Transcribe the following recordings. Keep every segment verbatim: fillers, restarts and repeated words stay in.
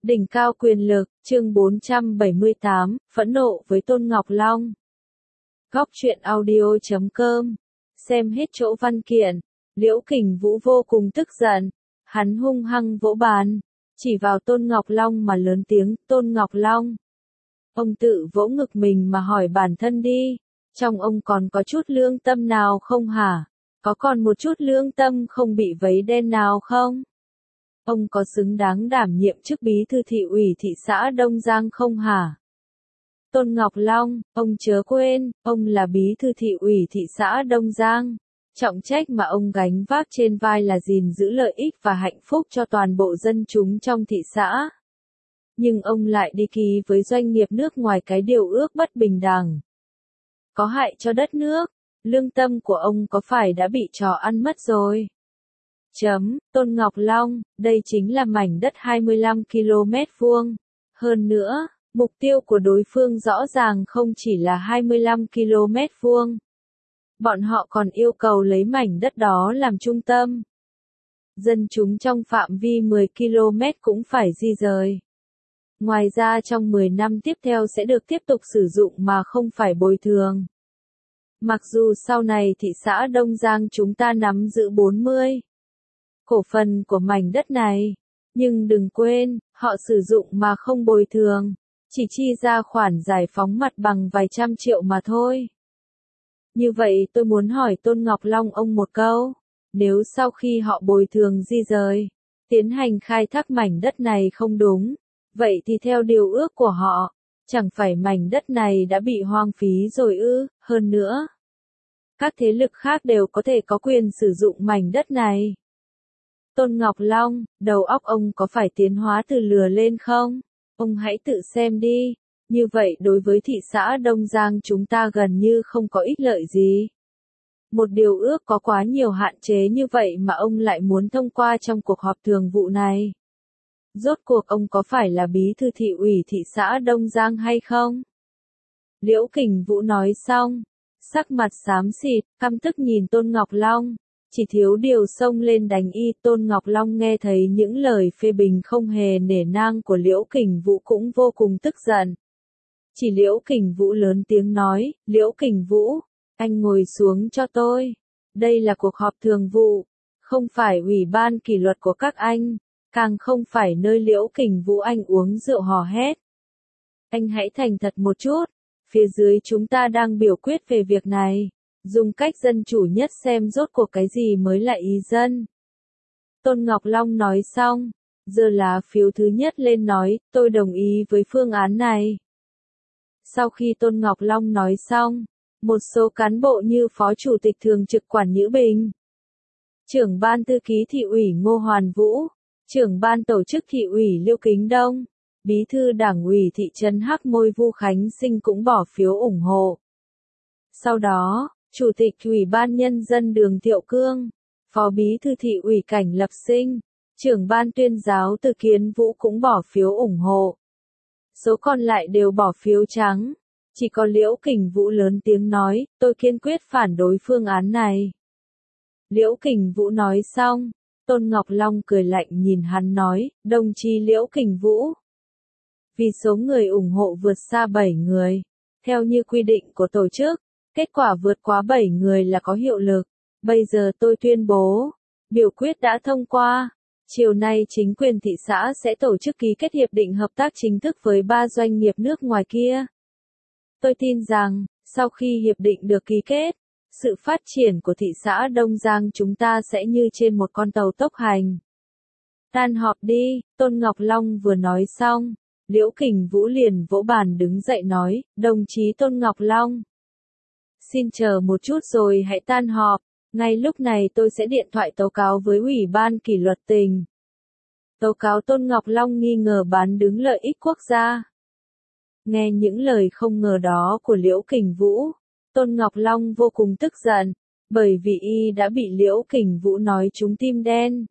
Đỉnh cao quyền lực, chương bốn trăm bảy mươi tám, phẫn nộ với Tôn Ngọc Long. Góc truyện audio chấm com. Xem hết chỗ văn kiện, Liễu Kình Vũ vô cùng tức giận. Hắn hung hăng vỗ bàn, chỉ vào Tôn Ngọc Long mà lớn tiếng, Tôn Ngọc Long. Ông tự vỗ ngực mình mà hỏi bản thân đi, trong ông còn có chút lương tâm nào không hả? Có còn một chút lương tâm không bị vấy đen nào không? Ông có xứng đáng đảm nhiệm chức bí thư thị ủy thị xã Đông Giang không hả? Tôn Ngọc Long, ông chớ quên, ông là bí thư thị ủy thị xã Đông Giang. Trọng trách mà ông gánh vác trên vai là gìn giữ lợi ích và hạnh phúc cho toàn bộ dân chúng trong thị xã. Nhưng ông lại đi ký với doanh nghiệp nước ngoài cái điều ước bất bình đẳng. Có hại cho đất nước, lương tâm của ông có phải đã bị trò ăn mất rồi? Chấm, Tôn Ngọc Long, đây chính là mảnh đất hai mươi lăm ki lô mét vuông. Hơn nữa, mục tiêu của đối phương rõ ràng không chỉ là hai mươi lăm ki lô mét vuông. Bọn họ còn yêu cầu lấy mảnh đất đó làm trung tâm. Dân chúng trong phạm vi mười ki lô mét cũng phải di rời. Ngoài ra trong mười năm tiếp theo sẽ được tiếp tục sử dụng mà không phải bồi thường. Mặc dù sau này thị xã Đông Giang chúng ta nắm giữ bốn mươi cổ phần của mảnh đất này, nhưng đừng quên, họ sử dụng mà không bồi thường, chỉ chi ra khoản giải phóng mặt bằng vài trăm triệu mà thôi. Như vậy tôi muốn hỏi Tôn Ngọc Long ông một câu, nếu sau khi họ bồi thường di rời, tiến hành khai thác mảnh đất này không đúng, vậy thì theo điều ước của họ, chẳng phải mảnh đất này đã bị hoang phí rồi ư? Hơn nữa, các thế lực khác đều có thể có quyền sử dụng mảnh đất này. Tôn Ngọc Long, đầu óc ông có phải tiến hóa từ lừa lên không? Ông hãy tự xem đi, như vậy đối với thị xã Đông Giang chúng ta gần như không có ích lợi gì. Một điều ước có quá nhiều hạn chế như vậy mà ông lại muốn thông qua trong cuộc họp thường vụ này. Rốt cuộc ông có phải là bí thư thị ủy thị xã Đông Giang hay không? Liễu Kình Vũ nói xong, sắc mặt xám xịt, căm tức nhìn Tôn Ngọc Long. Chỉ thiếu điều xông lên đánh y. Tôn Ngọc Long nghe thấy những lời phê bình không hề nể nang của Liễu Kình Vũ cũng vô cùng tức giận. Chỉ Liễu Kình Vũ lớn tiếng nói, Liễu Kình Vũ, anh ngồi xuống cho tôi. Đây là cuộc họp thường vụ, không phải ủy ban kỷ luật của các anh, càng không phải nơi Liễu Kình Vũ anh uống rượu hò hét. Anh hãy thành thật một chút, phía dưới chúng ta đang biểu quyết về việc này. Dùng cách dân chủ nhất xem rốt cuộc cái gì mới là ý dân. Tôn Ngọc Long nói xong, giơ lá phiếu thứ nhất lên nói, tôi đồng ý với phương án này. Sau khi Tôn Ngọc Long nói xong, một số cán bộ như Phó Chủ tịch Thường trực Quản Nhữ Bình, Trưởng ban Thư ký Thị ủy Ngô Hoàn Vũ, Trưởng ban Tổ chức Thị ủy Liêu Kính Đông, Bí thư Đảng ủy thị trấn Hắc Môi Vu Khánh Sinh cũng bỏ phiếu ủng hộ. Sau đó, Chủ tịch Ủy ban Nhân dân Đường Thiệu Cương, Phó Bí thư Thị ủy Cảnh Lập Sinh, Trưởng ban Tuyên giáo Từ Kiến Vũ cũng bỏ phiếu ủng hộ. Số còn lại đều bỏ phiếu trắng. Chỉ có Liễu Kình Vũ lớn tiếng nói, tôi kiên quyết phản đối phương án này. Liễu Kình Vũ nói xong, Tôn Ngọc Long cười lạnh nhìn hắn nói, đồng chí Liễu Kình Vũ. Vì số người ủng hộ vượt xa bảy người, theo như quy định của tổ chức, kết quả vượt quá bảy người là có hiệu lực. Bây giờ tôi tuyên bố, biểu quyết đã thông qua. Chiều nay chính quyền thị xã sẽ tổ chức ký kết hiệp định hợp tác chính thức với ba doanh nghiệp nước ngoài kia. Tôi tin rằng, sau khi hiệp định được ký kết, sự phát triển của thị xã Đông Giang chúng ta sẽ như trên một con tàu tốc hành. Tan họp đi, Tôn Ngọc Long vừa nói xong, Liễu Kình Vũ liền vỗ bàn đứng dậy nói, đồng chí Tôn Ngọc Long. Xin chờ một chút rồi hãy tan họp, ngay lúc này tôi sẽ điện thoại tố cáo với Ủy ban kỷ luật tỉnh. Tố cáo Tôn Ngọc Long nghi ngờ bán đứng lợi ích quốc gia. Nghe những lời không ngờ đó của Liễu Kình Vũ, Tôn Ngọc Long vô cùng tức giận, bởi vì y đã bị Liễu Kình Vũ nói trúng tim đen.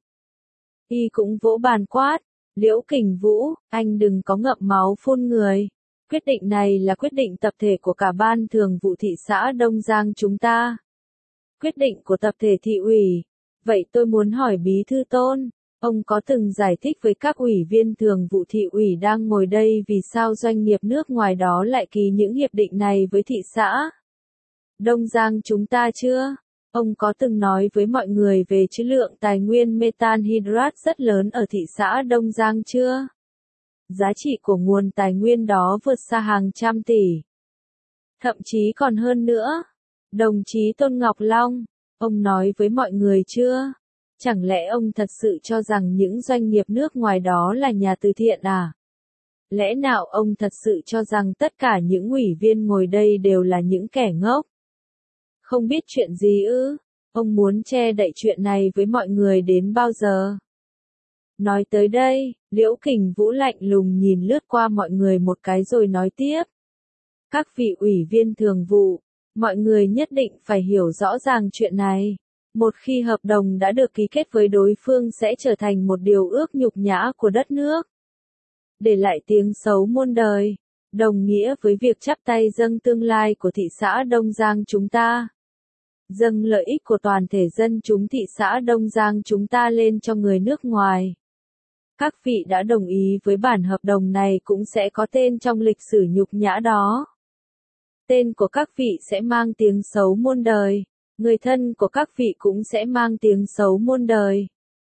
Y cũng vỗ bàn quát, Liễu Kình Vũ, anh đừng có ngậm máu phun người. Quyết định này là quyết định tập thể của cả ban thường vụ thị xã Đông Giang chúng ta. Quyết định của tập thể thị ủy. Vậy tôi muốn hỏi bí thư Tôn, Ông có từng giải thích với các ủy viên thường vụ thị ủy đang ngồi đây vì sao doanh nghiệp nước ngoài đó lại ký những hiệp định này với thị xã Đông Giang chúng ta chưa? Ông có từng nói với mọi người về trữ lượng tài nguyên metan hydrat rất lớn ở thị xã Đông Giang chưa? Giá trị của nguồn tài nguyên đó vượt xa hàng trăm tỷ. Thậm chí còn hơn nữa. Đồng chí Tôn Ngọc Long, ông nói với mọi người chưa? Chẳng lẽ ông thật sự cho rằng những doanh nghiệp nước ngoài đó là nhà từ thiện à? Lẽ nào ông thật sự cho rằng tất cả những ủy viên ngồi đây đều là những kẻ ngốc? Không biết chuyện gì ư? Ông muốn che đậy chuyện này với mọi người đến bao giờ? Nói tới đây, Liễu Kình Vũ lạnh lùng nhìn lướt qua mọi người một cái rồi nói tiếp. Các vị ủy viên thường vụ, mọi người nhất định phải hiểu rõ ràng chuyện này. Một khi hợp đồng đã được ký kết với đối phương sẽ trở thành một điều ước nhục nhã của đất nước. Để lại tiếng xấu muôn đời, đồng nghĩa với việc chắp tay dâng tương lai của thị xã Đông Giang chúng ta. Dâng lợi ích của toàn thể dân chúng thị xã Đông Giang chúng ta lên cho người nước ngoài. Các vị đã đồng ý với bản hợp đồng này cũng sẽ có tên trong lịch sử nhục nhã đó. Tên của các vị sẽ mang tiếng xấu muôn đời, người thân của các vị cũng sẽ mang tiếng xấu muôn đời.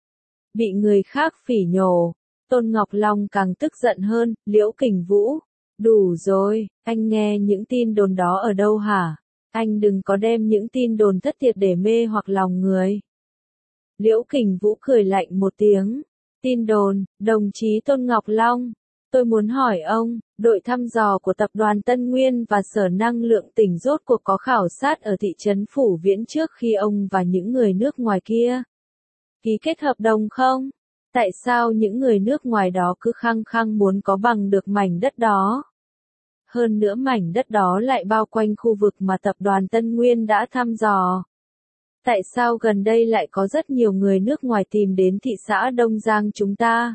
Bị người khác phỉ nhổ, Tôn Ngọc Long càng tức giận hơn, Liễu Kình Vũ. Đủ rồi, anh nghe những tin đồn đó ở đâu hả? Anh đừng có đem những tin đồn thất thiệt để mê hoặc lòng người. Liễu Kình Vũ cười lạnh một tiếng. Tin đồn, đồng chí Tôn Ngọc Long. Tôi muốn hỏi ông, đội thăm dò của tập đoàn Tân Nguyên và Sở Năng lượng tỉnh rốt cuộc có khảo sát ở thị trấn Phủ Viễn trước khi ông và những người nước ngoài kia ký kết hợp đồng không? Tại sao những người nước ngoài đó cứ khăng khăng muốn có bằng được mảnh đất đó? Hơn nữa mảnh đất đó lại bao quanh khu vực mà tập đoàn Tân Nguyên đã thăm dò. Tại sao gần đây lại có rất nhiều người nước ngoài tìm đến thị xã Đông Giang chúng ta?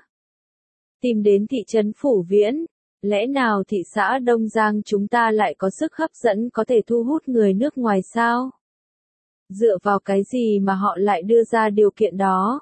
Tìm đến thị trấn Phủ Viễn, lẽ nào thị xã Đông Giang chúng ta lại có sức hấp dẫn có thể thu hút người nước ngoài sao? Dựa vào cái gì mà họ lại đưa ra điều kiện đó?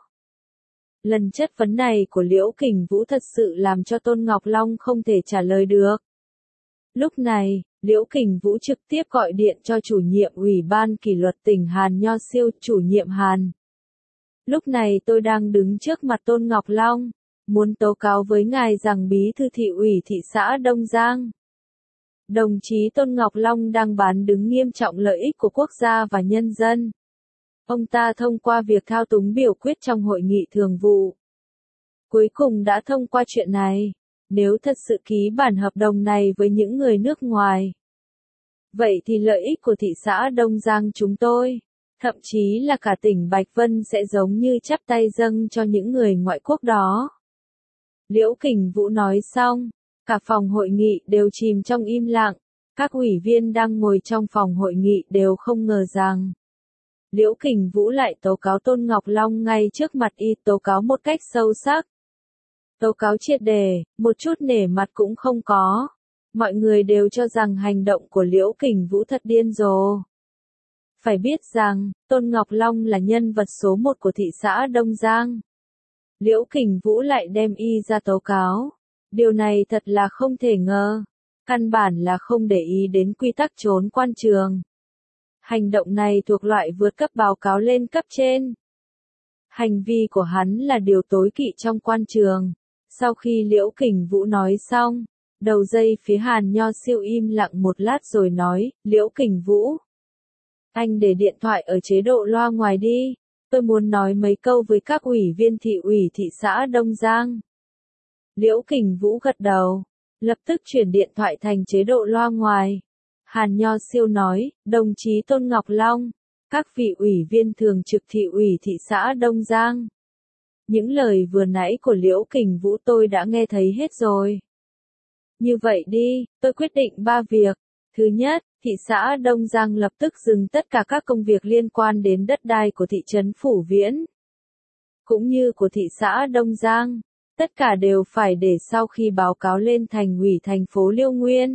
Lần chất vấn này của Liễu Kình Vũ thật sự làm cho Tôn Ngọc Long không thể trả lời được. Lúc này, Liễu Kình Vũ trực tiếp gọi điện cho chủ nhiệm Ủy ban kỷ luật tỉnh Hàn Nho Siêu, chủ nhiệm Hàn. Lúc này tôi đang đứng trước mặt Tôn Ngọc Long, muốn tố cáo với ngài rằng bí thư thị ủy thị xã Đông Giang. Đồng chí Tôn Ngọc Long đang bán đứng nghiêm trọng lợi ích của quốc gia và nhân dân. Ông ta thông qua việc thao túng biểu quyết trong hội nghị thường vụ. Cuối cùng đã thông qua chuyện này. Nếu thật sự ký bản hợp đồng này với những người nước ngoài, vậy thì lợi ích của thị xã Đông Giang chúng tôi, thậm chí là cả tỉnh Bạch Vân sẽ giống như chắp tay dâng cho những người ngoại quốc đó. Liễu Kình Vũ nói xong, cả phòng hội nghị đều chìm trong im lặng. Các ủy viên đang ngồi trong phòng hội nghị đều không ngờ rằng Liễu Kình Vũ lại tố cáo Tôn Ngọc Long ngay trước mặt y, tố cáo một cách sâu sắc. Tố cáo triệt đề, một chút nể mặt cũng không có. Mọi người đều cho rằng hành động của Liễu Kình Vũ thật điên rồ. Phải biết rằng, Tôn Ngọc Long là nhân vật số một của thị xã Đông Giang. Liễu Kình Vũ lại đem y ra tố cáo. Điều này thật là không thể ngờ. Căn bản là không để ý đến quy tắc trốn quan trường. Hành động này thuộc loại vượt cấp báo cáo lên cấp trên. Hành vi của hắn là điều tối kỵ trong quan trường. Sau khi Liễu Kình Vũ nói xong, đầu dây phía Hàn Nho Siêu im lặng một lát rồi nói, Liễu Kình Vũ, anh để điện thoại ở chế độ loa ngoài đi, tôi muốn nói mấy câu với các ủy viên thị ủy thị xã Đông Giang. Liễu Kình Vũ gật đầu, lập tức chuyển điện thoại thành chế độ loa ngoài. Hàn Nho Siêu nói, đồng chí Tôn Ngọc Long, các vị ủy viên thường trực thị ủy thị xã Đông Giang. Những lời vừa nãy của Liễu Kình Vũ tôi đã nghe thấy hết rồi. Như vậy đi, tôi quyết định ba việc. Thứ nhất, thị xã Đông Giang lập tức dừng tất cả các công việc liên quan đến đất đai của thị trấn Phủ Viễn, cũng như của thị xã Đông Giang. Tất cả đều phải để sau khi báo cáo lên thành ủy thành phố Liêu Nguyên.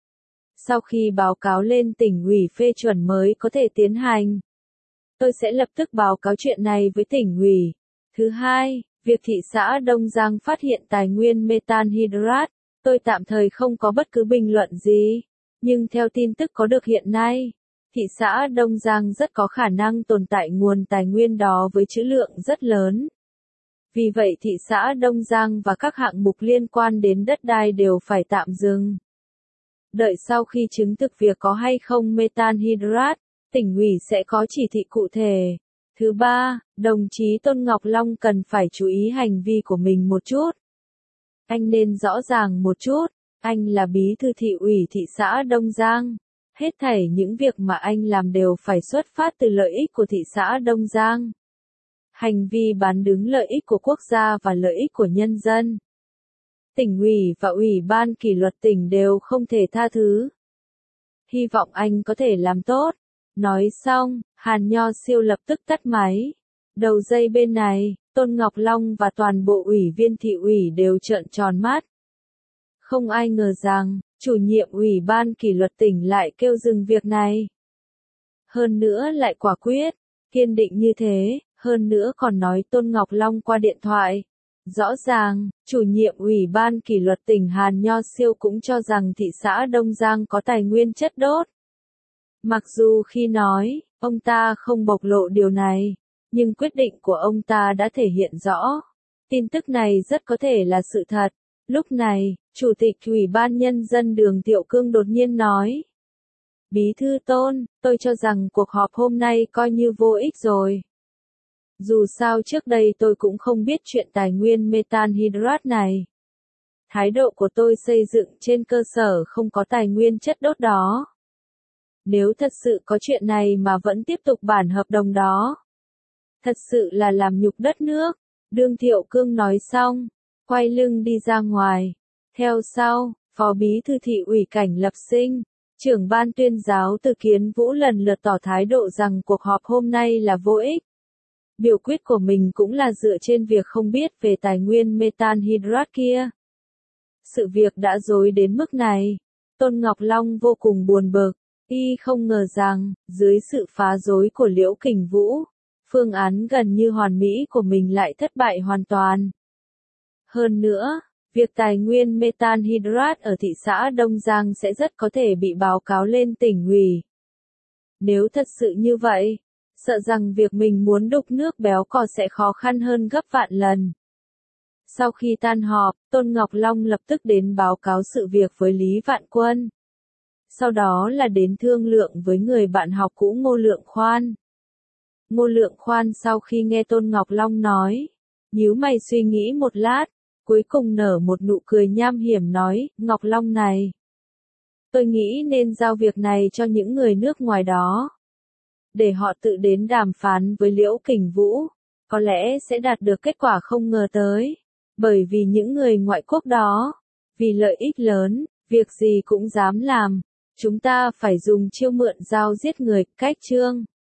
Sau khi báo cáo lên tỉnh ủy phê chuẩn mới có thể tiến hành. Tôi sẽ lập tức báo cáo chuyện này với tỉnh ủy. Thứ hai, Việc thị xã Đông Giang phát hiện tài nguyên metanhydrat, tôi tạm thời không có bất cứ bình luận gì. Nhưng theo tin tức có được hiện nay, thị xã Đông Giang rất có khả năng tồn tại nguồn tài nguyên đó với trữ lượng rất lớn. Vì vậy thị xã Đông Giang và các hạng mục liên quan đến đất đai đều phải tạm dừng. Đợi sau khi chứng thực việc có hay không metanhydrat, tỉnh ủy sẽ có chỉ thị cụ thể. Thứ ba, đồng chí Tôn Ngọc Long cần phải chú ý hành vi của mình một chút. Anh nên rõ ràng một chút, anh là bí thư thị ủy thị xã Đông Giang. Hết thảy những việc mà anh làm đều phải xuất phát từ lợi ích của thị xã Đông Giang. Hành vi bán đứng lợi ích của quốc gia và lợi ích của nhân dân. Tỉnh ủy và ủy ban kỷ luật tỉnh đều không thể tha thứ. Hy vọng anh có thể làm tốt. Nói xong, Hàn Nho Siêu lập tức tắt máy. Đầu dây bên này, Tôn Ngọc Long và toàn bộ ủy viên thị ủy đều trợn tròn mắt. Không ai ngờ rằng, chủ nhiệm ủy ban kỷ luật tỉnh lại kêu dừng việc này. Hơn nữa lại quả quyết, kiên định như thế, hơn nữa còn nói Tôn Ngọc Long qua điện thoại. Rõ ràng, chủ nhiệm ủy ban kỷ luật tỉnh Hàn Nho Siêu cũng cho rằng thị xã Đông Giang có tài nguyên chất đốt. Mặc dù khi nói, ông ta không bộc lộ điều này, nhưng quyết định của ông ta đã thể hiện rõ. Tin tức này rất có thể là sự thật. Lúc này, Chủ tịch Ủy ban Nhân dân Đường Tiểu Cương đột nhiên nói. Bí thư Tôn, tôi cho rằng cuộc họp hôm nay coi như vô ích rồi. Dù sao trước đây tôi cũng không biết chuyện tài nguyên metanhydrat này. Thái độ của tôi xây dựng trên cơ sở không có tài nguyên chất đốt đó. Nếu thật sự có chuyện này mà vẫn tiếp tục bản hợp đồng đó, thật sự là làm nhục đất nước. Đường Thiệu Cương nói xong, quay lưng đi ra ngoài. Theo sau, Phó Bí thư thị ủy Cảnh Lập Sinh, trưởng ban tuyên giáo Từ Kiến Vũ lần lượt tỏ thái độ rằng cuộc họp hôm nay là vô ích. Biểu quyết của mình cũng là dựa trên việc không biết về tài nguyên metanhydrat kia. Sự việc đã rối đến mức này, Tôn Ngọc Long vô cùng buồn bực. Y không ngờ rằng, dưới sự phá rối của Liễu Kình Vũ, phương án gần như hoàn mỹ của mình lại thất bại hoàn toàn. Hơn nữa, việc tài nguyên metanhydrat ở thị xã Đông Giang sẽ rất có thể bị báo cáo lên tỉnh ủy. Nếu thật sự như vậy, sợ rằng việc mình muốn đục nước béo cò sẽ khó khăn hơn gấp vạn lần. Sau khi tan họp, Tôn Ngọc Long lập tức đến báo cáo sự việc với Lý Vạn Quân. Sau đó là đến thương lượng với người bạn học cũ Ngô Lượng Khoan. Ngô Lượng Khoan sau khi nghe Tôn Ngọc Long nói, nhíu mày suy nghĩ một lát, cuối cùng nở một nụ cười nham hiểm nói, Ngọc Long này, tôi nghĩ nên giao việc này cho những người nước ngoài đó. Để họ tự đến đàm phán với Liễu Kình Vũ, có lẽ sẽ đạt được kết quả không ngờ tới. Bởi vì những người ngoại quốc đó, vì lợi ích lớn, việc gì cũng dám làm. Chúng ta phải dùng chiêu mượn dao giết người, cách chương.